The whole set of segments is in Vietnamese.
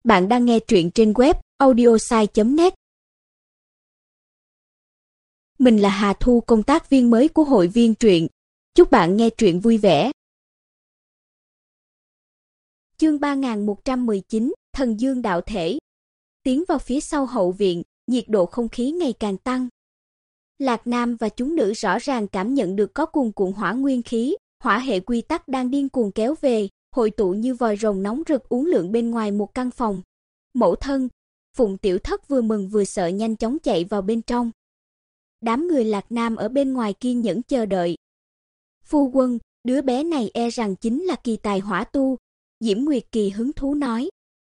Bạn đang nghe truyện trên web audiosai.net. Mình là Hà Thu, công tác viên mới của hội viên truyện. Chúc bạn nghe truyện vui vẻ. Chương 3119, Thần Dương đạo thể. Tiến vào phía sau hậu viện, nhiệt độ không khí ngày càng tăng. Lạc Nam và chúng nữ rõ ràng cảm nhận được có cuồn cuộn hỏa nguyên khí, hỏa hệ quy tắc đang điên cuồng kéo về, hội tụ như vòi rồng nóng rực uốn lượn bên ngoài một căn phòng. Mẫu thân, Phụng Tiểu Thất vừa mừng vừa sợ nhanh chóng chạy vào bên trong. Đám người Lạc Nam ở bên ngoài kiên nhẫn chờ đợi. Phu quân, đứa bé này e rằng chính là kỳ tài hỏa tu, Diễm Nguyệt Kỳ hứng thú nói.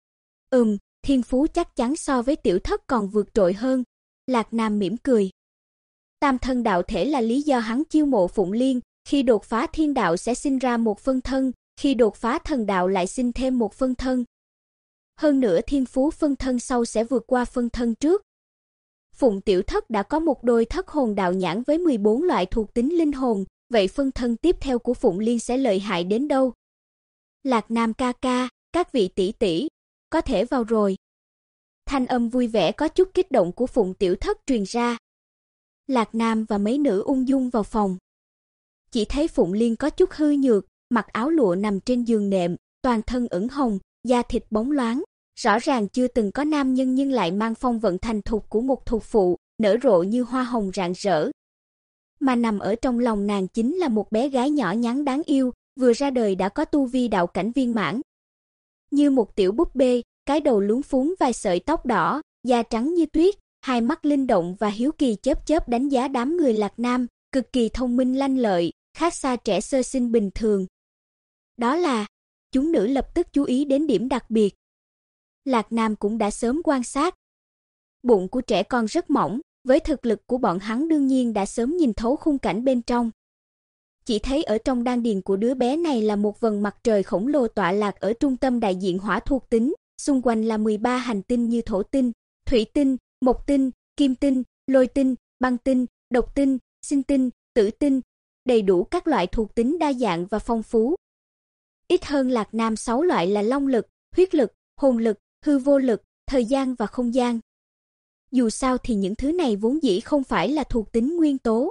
Thiên phú chắc chắn so với Tiểu Thất còn vượt trội hơn, Lạc Nam mỉm cười. Tam thân đạo thể là lý do hắn chiêu mộ Phụng Liên, khi đột phá thiên đạo sẽ sinh ra một phân thân, khi đột phá thần đạo lại sinh thêm một phân thân. Hơn nữa thiên phú phân thân sau sẽ vượt qua phân thân trước. Phụng Tiểu Thất đã có một đôi thất hồn đạo nhãn với 14 loại thuộc tính linh hồn, vậy phân thân tiếp theo của Phụng Liên sẽ lợi hại đến đâu? Lạc Nam ca ca, các vị tỷ tỷ, có thể vào rồi. Thanh âm vui vẻ có chút kích động của Phụng Tiểu Thất truyền ra. Lạc Nam và mấy nữ ung dung vào phòng. Chỉ thấy Phụng Liên có chút hư nhược, mặc áo lụa nằm trên giường nệm, toàn thân ửng hồng, da thịt bóng loáng, rõ ràng chưa từng có nam nhân nhưng lại mang phong vận thành thục của một thục phụ, nở rộ như hoa hồng rạng rỡ. Mà nằm ở trong lòng nàng chính là một bé gái nhỏ nhắn đáng yêu, vừa ra đời đã có tu vi đạo cảnh viên mãn. Như một tiểu búp bê, cái đầu luống phúng vài sợi tóc đỏ, da trắng như tuyết, hai mắt linh động và hiếu kỳ chớp chớp đánh giá đám người Lạc Nam, cực kỳ thông minh lanh lợi, khác xa trẻ sơ sinh bình thường. Đó là, chúng nữ lập tức chú ý đến điểm đặc biệt. Lạc Nam cũng đã sớm quan sát. Bụng của trẻ con rất mỏng, với thực lực của bọn hắn đương nhiên đã sớm nhìn thấu khung cảnh bên trong. Chỉ thấy ở trong đan điền của đứa bé này là một vầng mặt trời khổng lồ tọa lạc ở trung tâm đại diện hỏa thuộc tính, xung quanh là 13 hành tinh như thổ tinh, thủy tinh, mộc tinh, kim tinh, lôi tinh, băng tinh, độc tinh, sinh tinh, tử tinh, đầy đủ các loại thuộc tính đa dạng và phong phú. Ít hơn Lạc Nam 6 loại là long lực, huyết lực, hồn lực, hư vô lực, thời gian và không gian. Dù sao thì những thứ này vốn dĩ không phải là thuộc tính nguyên tố.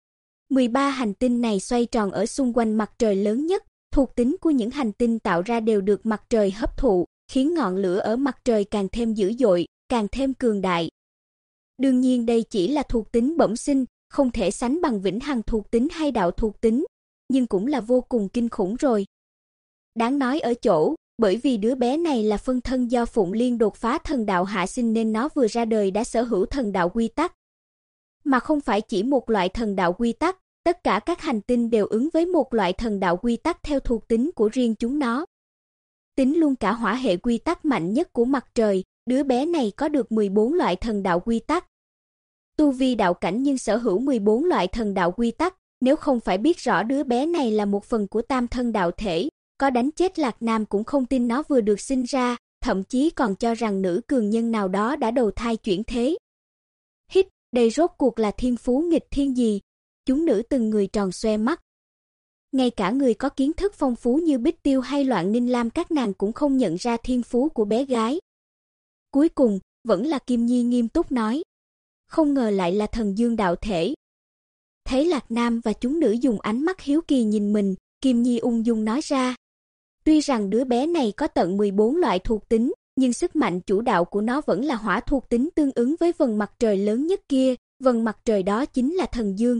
13 hành tinh này xoay tròn ở xung quanh mặt trời lớn nhất, thuộc tính của những hành tinh tạo ra đều được mặt trời hấp thụ, khiến ngọn lửa ở mặt trời càng thêm dữ dội, càng thêm cường đại. Đương nhiên đây chỉ là thuộc tính bẩm sinh, không thể sánh bằng vĩnh hằng thuộc tính hay đạo thuộc tính, nhưng cũng là vô cùng kinh khủng rồi. Đáng nói ở chỗ, bởi vì đứa bé này là phân thân do Phụng Liên đột phá thần đạo hạ sinh nên nó vừa ra đời đã sở hữu thần đạo quy tắc. Mà không phải chỉ một loại thần đạo quy tắc, tất cả các hành tinh đều ứng với một loại thần đạo quy tắc theo thuộc tính của riêng chúng nó. Tính luôn cả hỏa hệ quy tắc mạnh nhất của mặt trời, đứa bé này có được 14 loại thần đạo quy tắc. Tu vi đạo cảnh nhưng sở hữu 14 loại thần đạo quy tắc, nếu không phải biết rõ đứa bé này là một phần của tam thân đạo thể, có đánh chết Lạc Nam cũng không tin nó vừa được sinh ra, thậm chí còn cho rằng nữ cường nhân nào đó đã đầu thai chuyển thế. Hít, đây rốt cuộc là thiên phú nghịch thiên gì? Chúng nữ từng người tròn xoe mắt. Ngay cả người có kiến thức phong phú như Bích Tiêu hay Loạn Ninh Lam các nàng cũng không nhận ra thiên phú của bé gái. Cuối cùng, vẫn là Kim Nhi nghiêm túc nói. Không ngờ lại là thần dương đạo thể. Thấy Lạc Nam và chúng nữ dùng ánh mắt hiếu kỳ nhìn mình, Kim Nhi ung dung nói ra. Tuy rằng đứa bé này có tận 14 loại thuộc tính, nhưng sức mạnh chủ đạo của nó vẫn là hỏa thuộc tính tương ứng với vầng mặt trời lớn nhất kia, vầng mặt trời đó chính là thần dương.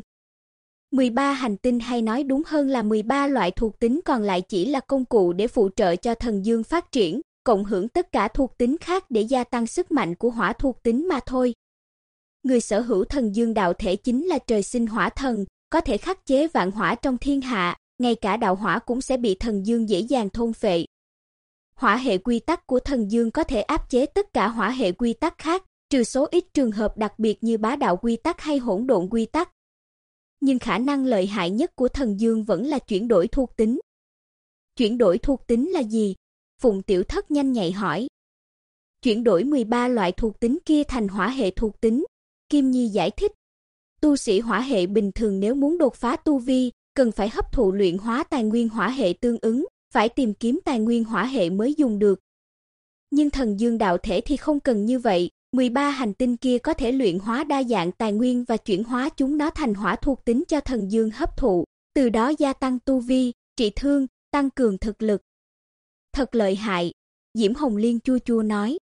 13 hành tinh hay nói đúng hơn là 13 loại thuộc tính còn lại chỉ là công cụ để phụ trợ cho thần dương phát triển, cộng hưởng tất cả thuộc tính khác để gia tăng sức mạnh của hỏa thuộc tính mà thôi. Người sở hữu thần dương đạo thể chính là trời sinh hỏa thần, có thể khắc chế vạn hỏa trong thiên hạ, ngay cả đạo hỏa cũng sẽ bị thần dương dễ dàng thôn phệ. Hỏa hệ quy tắc của thần dương có thể áp chế tất cả hỏa hệ quy tắc khác, trừ số ít trường hợp đặc biệt như bá đạo quy tắc hay hỗn độn quy tắc. Nhưng khả năng lợi hại nhất của thần dương vẫn là chuyển đổi thuộc tính. Chuyển đổi thuộc tính là gì? Phụng Tiểu Thất nhanh nhạy hỏi. Chuyển đổi 13 loại thuộc tính kia thành hỏa hệ thuộc tính, Kim Nhi giải thích. Tu sĩ hỏa hệ bình thường nếu muốn đột phá tu vi, cần phải hấp thụ luyện hóa tài nguyên hỏa hệ tương ứng, phải tìm kiếm tài nguyên hỏa hệ mới dùng được. Nhưng thần dương đạo thể thì không cần như vậy, 13 hành tinh kia có thể luyện hóa đa dạng tài nguyên và chuyển hóa chúng nó thành hỏa thuộc tính cho thần dương hấp thụ, từ đó gia tăng tu vi, trị thương, tăng cường thực lực. Thật lợi hại, Diễm Hồng Liên chua chua nói.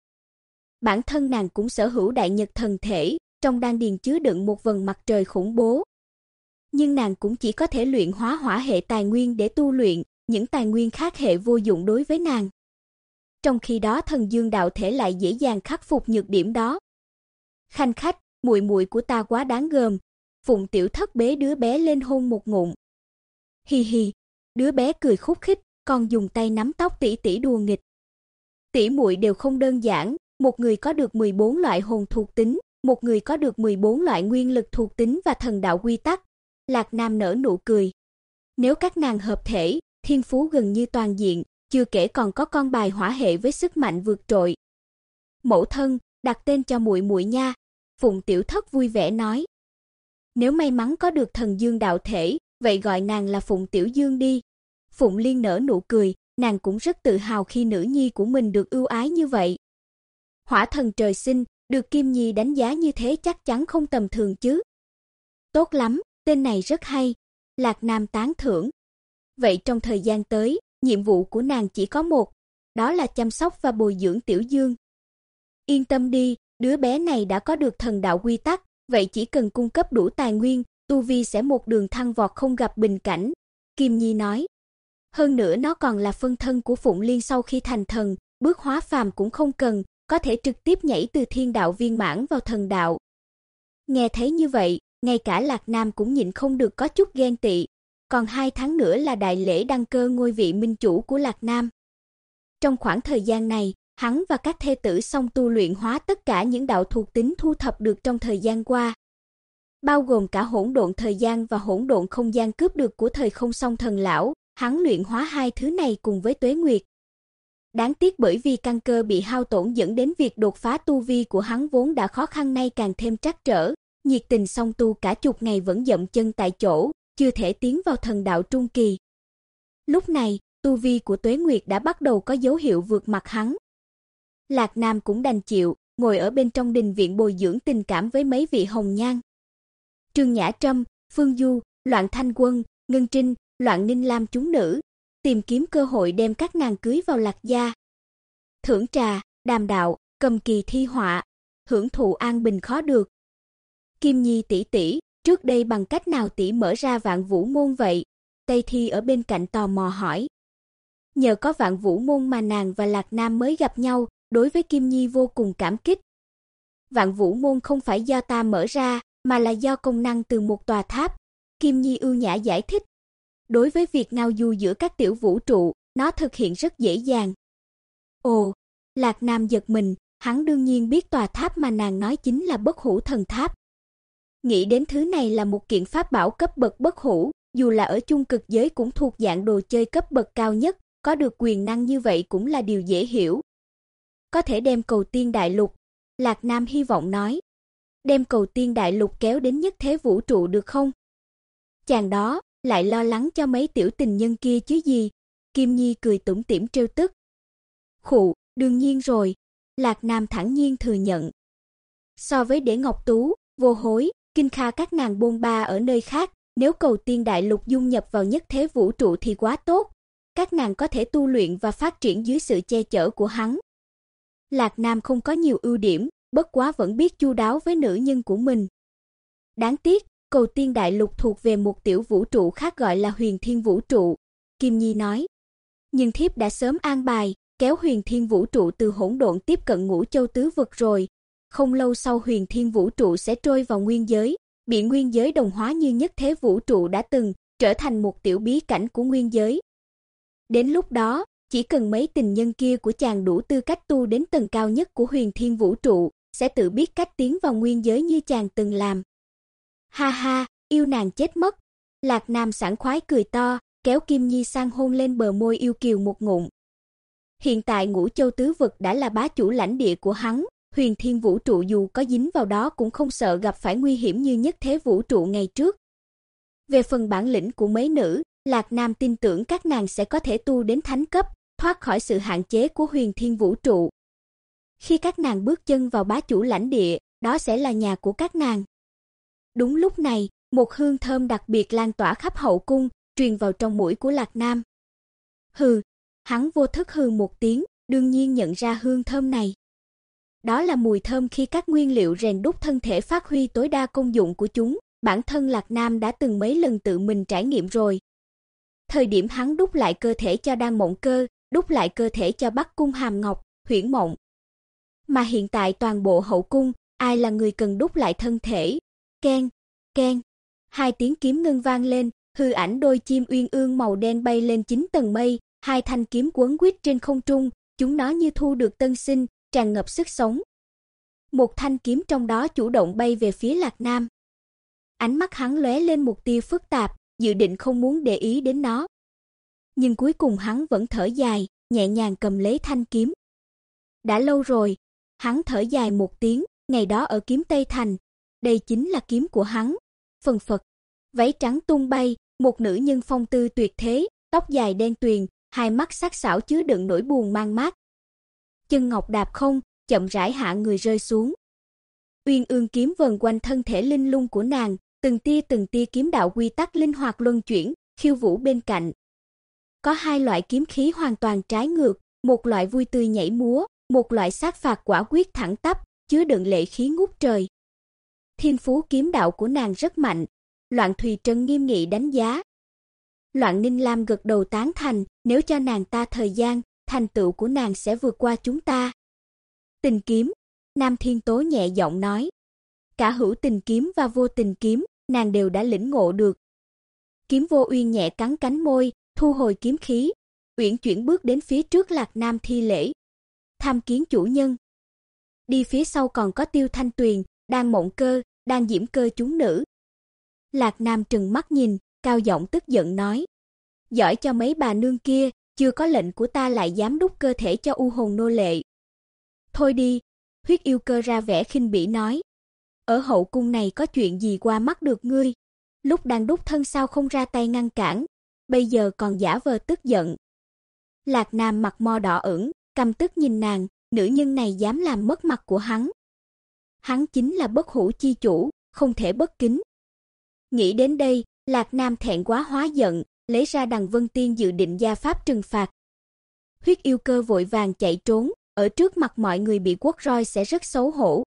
Bản thân nàng cũng sở hữu đại nhật thần thể, trong đan điền chứa đựng một vầng mặt trời khủng bố. Nhưng nàng cũng chỉ có thể luyện hóa hỏa hệ tài nguyên để tu luyện, những tài nguyên khác hệ vô dụng đối với nàng. Trong khi đó thần dương đạo thể lại dễ dàng khắc phục nhược điểm đó. Khanh khách, muội muội của ta quá đáng gờm. Phụng Tiểu Thất bế đứa bé lên hôn một ngụm. Hi hi, đứa bé cười khúc khích, còn dùng tay nắm tóc tỷ tỷ đùa nghịch. Tỷ muội đều không đơn giản, một người có được 14 loại hồn thuộc tính, một người có được 14 loại nguyên lực thuộc tính và thần đạo quy tắc. Lạc Nam nở nụ cười. Nếu các nàng hợp thể, thiên phú gần như toàn diện, chưa kể còn có con bài hỏa hệ với sức mạnh vượt trội. Mẫu thân, đặt tên cho muội muội nha, Phụng Tiểu Thất vui vẻ nói. Nếu may mắn có được thần dương đạo thể, vậy gọi nàng là Phụng Tiểu Dương đi. Phụng Liên nở nụ cười, nàng cũng rất tự hào khi nữ nhi của mình được ưu ái như vậy. Hỏa thần trời sinh, được Kim Nhi đánh giá như thế chắc chắn không tầm thường chứ. Tốt lắm, tên này rất hay, Lạc Nam tán thưởng. Vậy trong thời gian tới, nhiệm vụ của nàng chỉ có một, đó là chăm sóc và bồi dưỡng Tiểu Dương. Yên tâm đi, đứa bé này đã có được thần đạo quy tắc, vậy chỉ cần cung cấp đủ tài nguyên, tu vi sẽ một đường thăng vọt không gặp bình cảnh, Kim Nhi nói. Hơn nữa nó còn là phân thân của Phụng Liên sau khi thành thần, bước hóa phàm cũng không cần, có thể trực tiếp nhảy từ thiên đạo viên mãn vào thần đạo. Nghe thấy như vậy, ngay cả Lạc Nam cũng nhịn không được có chút ghen tị. Còn 2 tháng nữa là đại lễ đăng cơ ngôi vị minh chủ của Lạc Nam. Trong khoảng thời gian này, hắn và các thê tử song tu luyện hóa tất cả những đạo thuộc tính thu thập được trong thời gian qua. Bao gồm cả hỗn độn thời gian và hỗn độn không gian cướp được của thời không song thần lão, hắn luyện hóa 2 thứ này cùng với Tuế Nguyệt. Đáng tiếc bởi vì căn cơ bị hao tổn dẫn đến việc đột phá tu vi của hắn vốn đã khó khăn nay càng thêm trắc trở, nhiệt tình song tu cả chục ngày vẫn dậm chân tại chỗ, chưa thể tiến vào thần đạo trung kỳ. Lúc này, tu vi của Tuế Nguyệt đã bắt đầu có dấu hiệu vượt mặt hắn. Lạc Nam cũng đành chịu, ngồi ở bên trong đình viện bồi dưỡng tình cảm với mấy vị hồng nhan. Trương Nhã Trâm, Phương Du, Loạn Thanh Quân, Ngân Trinh, Loạn Ninh Lam chúng nữ, tìm kiếm cơ hội đem các nàng cưới vào Lạc gia. Thưởng trà, đàm đạo, cầm kỳ thi họa, hưởng thụ an bình khó được. Kim Nhi tỷ tỷ, trước đây bằng cách nào tỷ mở ra Vạn Vũ môn vậy? Tây Thi ở bên cạnh tò mò hỏi. Nhờ có Vạn Vũ môn mà nàng và Lạc Nam mới gặp nhau, đối với Kim Nhi vô cùng cảm kích. Vạn Vũ môn không phải do ta mở ra, mà là do công năng từ một tòa tháp. Kim Nhi ưu nhã giải thích. Đối với việc ngao du giữa các tiểu vũ trụ, nó thực hiện rất dễ dàng. Ồ, Lạc Nam giật mình, hắn đương nhiên biết tòa tháp mà nàng nói chính là Bất Hủ Thần Tháp. Nghĩ đến thứ này là một kiện pháp bảo cấp bậc bất hủ, dù là ở chung cực giới cũng thuộc dạng đồ chơi cấp bậc cao nhất, có được quyền năng như vậy cũng là điều dễ hiểu. Có thể đem Cầu Tiên Đại Lục, Lạc Nam hy vọng nói. Đem Cầu Tiên Đại Lục kéo đến nhất thế vũ trụ được không? Chàng đó, lại lo lắng cho mấy tiểu tình nhân kia chứ gì? Kim Nhi cười tủm tỉm trêu tức. Khụ, đương nhiên rồi, Lạc Nam thản nhiên thừa nhận. So với Để Ngọc Tú, Vô Hối, Kinh Kha các nàng bôn ba ở nơi khác, nếu Cầu Tiên Đại Lục dung nhập vào nhất thế vũ trụ thì quá tốt. Các nàng có thể tu luyện và phát triển dưới sự che chở của hắn. Lạc Nam không có nhiều ưu điểm, bất quá vẫn biết chu đáo với nữ nhân của mình. Đáng tiếc, Cầu Tiên Đại Lục thuộc về một tiểu vũ trụ khác gọi là Huyền Thiên Vũ trụ, Kim Nhi nói. Nhưng thiếp đã sớm an bài, kéo Huyền Thiên Vũ trụ từ hỗn độn tiếp cận Ngũ Châu Tứ Vực rồi. Không lâu sau Huyền Thiên Vũ trụ sẽ trôi vào nguyên giới, bị nguyên giới đồng hóa như nhất thế vũ trụ đã từng, trở thành một tiểu bí cảnh của nguyên giới. Đến lúc đó, chỉ cần mấy tình nhân kia của chàng đủ tư cách tu đến tầng cao nhất của Huyền Thiên Vũ trụ, sẽ tự biết cách tiến vào nguyên giới như chàng từng làm. Ha ha, yêu nàng chết mất. Lạc Nam sảng khoái cười to, kéo Kim Nhi sang hôn lên bờ môi yêu kiều một ngụm. Hiện tại Ngũ Châu Tứ Vực đã là bá chủ lãnh địa của hắn, Huyền Thiên Vũ trụ dù có dính vào đó cũng không sợ gặp phải nguy hiểm như nhất thế vũ trụ ngày trước. Về phần bản lĩnh của mấy nữ, Lạc Nam tin tưởng các nàng sẽ có thể tu đến thánh cấp, thoát khỏi sự hạn chế của Huyền Thiên Vũ trụ. Khi các nàng bước chân vào bá chủ lãnh địa, đó sẽ là nhà của các nàng. Đúng lúc này, một hương thơm đặc biệt lan tỏa khắp hậu cung, truyền vào trong mũi của Lạc Nam. Hừ, hắn vô thức hừ một tiếng, đương nhiên nhận ra hương thơm này. Đó là mùi thơm khi các nguyên liệu rèn đúc thân thể phát huy tối đa công dụng của chúng, bản thân Lạc Nam đã từng mấy lần tự mình trải nghiệm rồi. Thời điểm hắn đúc lại cơ thể cho Đan Mộng Cơ, đúc lại cơ thể cho Bắc Cung Hàm Ngọc, Huyễn Mộng. Mà hiện tại toàn bộ hậu cung, ai là người cần đúc lại thân thể? Keng, keng. Hai tiếng kiếm ngân vang lên, hư ảnh đôi chim uyên ương màu đen bay lên 9 tầng mây, hai thanh kiếm quấn quýt trên không trung, chúng nó như thu được tân sinh, tràn ngập sức sống. Một thanh kiếm trong đó chủ động bay về phía Lạc Nam. Ánh mắt hắn lóe lên một tia phức tạp, dự định không muốn để ý đến nó. Nhưng cuối cùng hắn vẫn thở dài, nhẹ nhàng cầm lấy thanh kiếm. Đã lâu rồi, hắn thở dài một tiếng, ngày đó ở Kiếm Tây Thành, đây chính là kiếm của hắn. Phần phật, váy trắng tung bay, một nữ nhân phong tư tuyệt thế, tóc dài đen tuyền, hai mắt sắc sảo chứa đựng nỗi buồn man mác. Chân ngọc đạp không, chậm rãi hạ người rơi xuống. Uyên ương kiếm vần quanh thân thể linh lung của nàng, từng tia kiếm đạo quy tắc linh hoạt luân chuyển, khiêu vũ bên cạnh. Có hai loại kiếm khí hoàn toàn trái ngược, một loại vui tươi nhảy múa, một loại sát phạt quả quyết thẳng tắp, chứa đựng lệ khí ngút trời. Thiên phú kiếm đạo của nàng rất mạnh, Loạn Thùy Trân nghiêm nghị đánh giá. Loạn Ninh Lam gật đầu tán thành, nếu cho nàng ta thời gian, thành tựu của nàng sẽ vượt qua chúng ta. Tình kiếm, Nam Thiên Tố nhẹ giọng nói. Cả hữu tình kiếm và vô tình kiếm, nàng đều đã lĩnh ngộ được. Kiếm Vô Uyên nhẹ cắn cánh môi, thu hồi kiếm khí, uyển chuyển bước đến phía trước Lạc Nam thi lễ. Tham kiến chủ nhân. Đi phía sau còn có Tiêu Thanh Tuyền, Đan Mộng Cơ, Đan Diễm Cơ chúng nữ. Lạc Nam trừng mắt nhìn, cao giọng tức giận nói. Giỏi cho mấy bà nương kia, chưa có lệnh của ta lại dám đúc cơ thể cho u hồn nô lệ. Thôi đi, Huyết Yêu Cơ ra vẻ khinh bỉ nói. Ở hậu cung này có chuyện gì qua mắt được ngươi? Lúc đang đúc thân sao không ra tay ngăn cản, bây giờ còn giả vờ tức giận. Lạc Nam mặt mo đỏ ửng, căm tức nhìn nàng, nữ nhân này dám làm mất mặt của hắn. Hắn chính là bất hủ chi chủ, không thể bất kính. Nghĩ đến đây, Lạc Nam thẹn quá hóa giận, lấy ra Đằng Vân Tiên dự định gia pháp trừng phạt. Huyết Yêu Cơ vội vàng chạy trốn, ở trước mặt mọi người bị quất roi sẽ rất xấu hổ.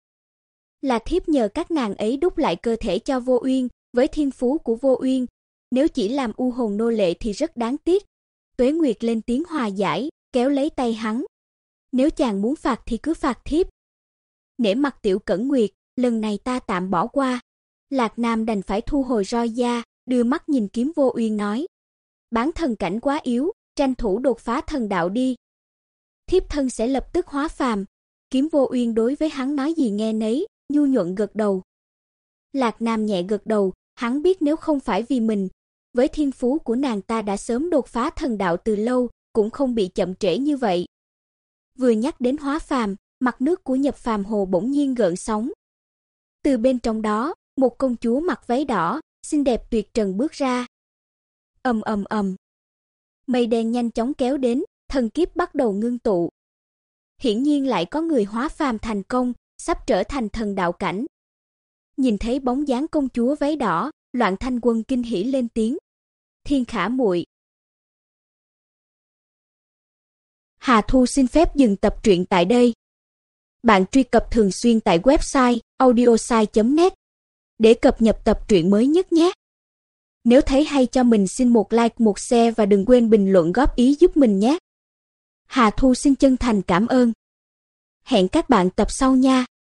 Là thiếp nhờ các nàng ấy đúc lại cơ thể cho Vô Uyên, với thiên phú của Vô Uyên, nếu chỉ làm u hồn nô lệ thì rất đáng tiếc. Tuế Nguyệt lên tiếng hòa giải, kéo lấy tay hắn. Nếu chàng muốn phạt thì cứ phạt thiếp. Nể mặt Tiểu Cẩn Nguyệt, lần này ta tạm bỏ qua. Lạc Nam đành phải thu hồi roi da, đưa mắt nhìn kiếm Vô Uyên nói. Bán thần cảnh quá yếu, tranh thủ đột phá thần đạo đi. Thiếp thân sẽ lập tức hóa phàm. Kiếm Vô Uyên đối với hắn nói gì nghe nấy, nhu nhuận gật đầu. Lạc Nam nhẹ gật đầu, hắn biết nếu không phải vì mình, với thiên phú của nàng ta đã sớm đột phá thần đạo từ lâu, cũng không bị chậm trễ như vậy. Vừa nhắc đến hóa phàm, mặt nước của nhập phàm hồ bỗng nhiên gợn sóng. Từ bên trong đó, một công chúa mặc váy đỏ, xinh đẹp tuyệt trần bước ra. Ầm ầm ầm. Mây đen nhanh chóng kéo đến, thần kiếp bắt đầu ngưng tụ. Hiển nhiên lại có người hóa phàm thành công, sắp trở thành thần đạo cảnh. Nhìn thấy bóng dáng công chúa váy đỏ, Loạn Thanh Quân kinh hỉ lên tiếng. Thiên Khả muội. Hà Thu xin phép dừng tập truyện tại đây. Bạn truy cập thường xuyên tại website audiosai.net để cập nhật tập truyện mới nhất nhé. Nếu thấy hay cho mình xin một like, một share và đừng quên bình luận góp ý giúp mình nhé. Hà Thu xin chân thành cảm ơn. Hẹn các bạn tập sau nha.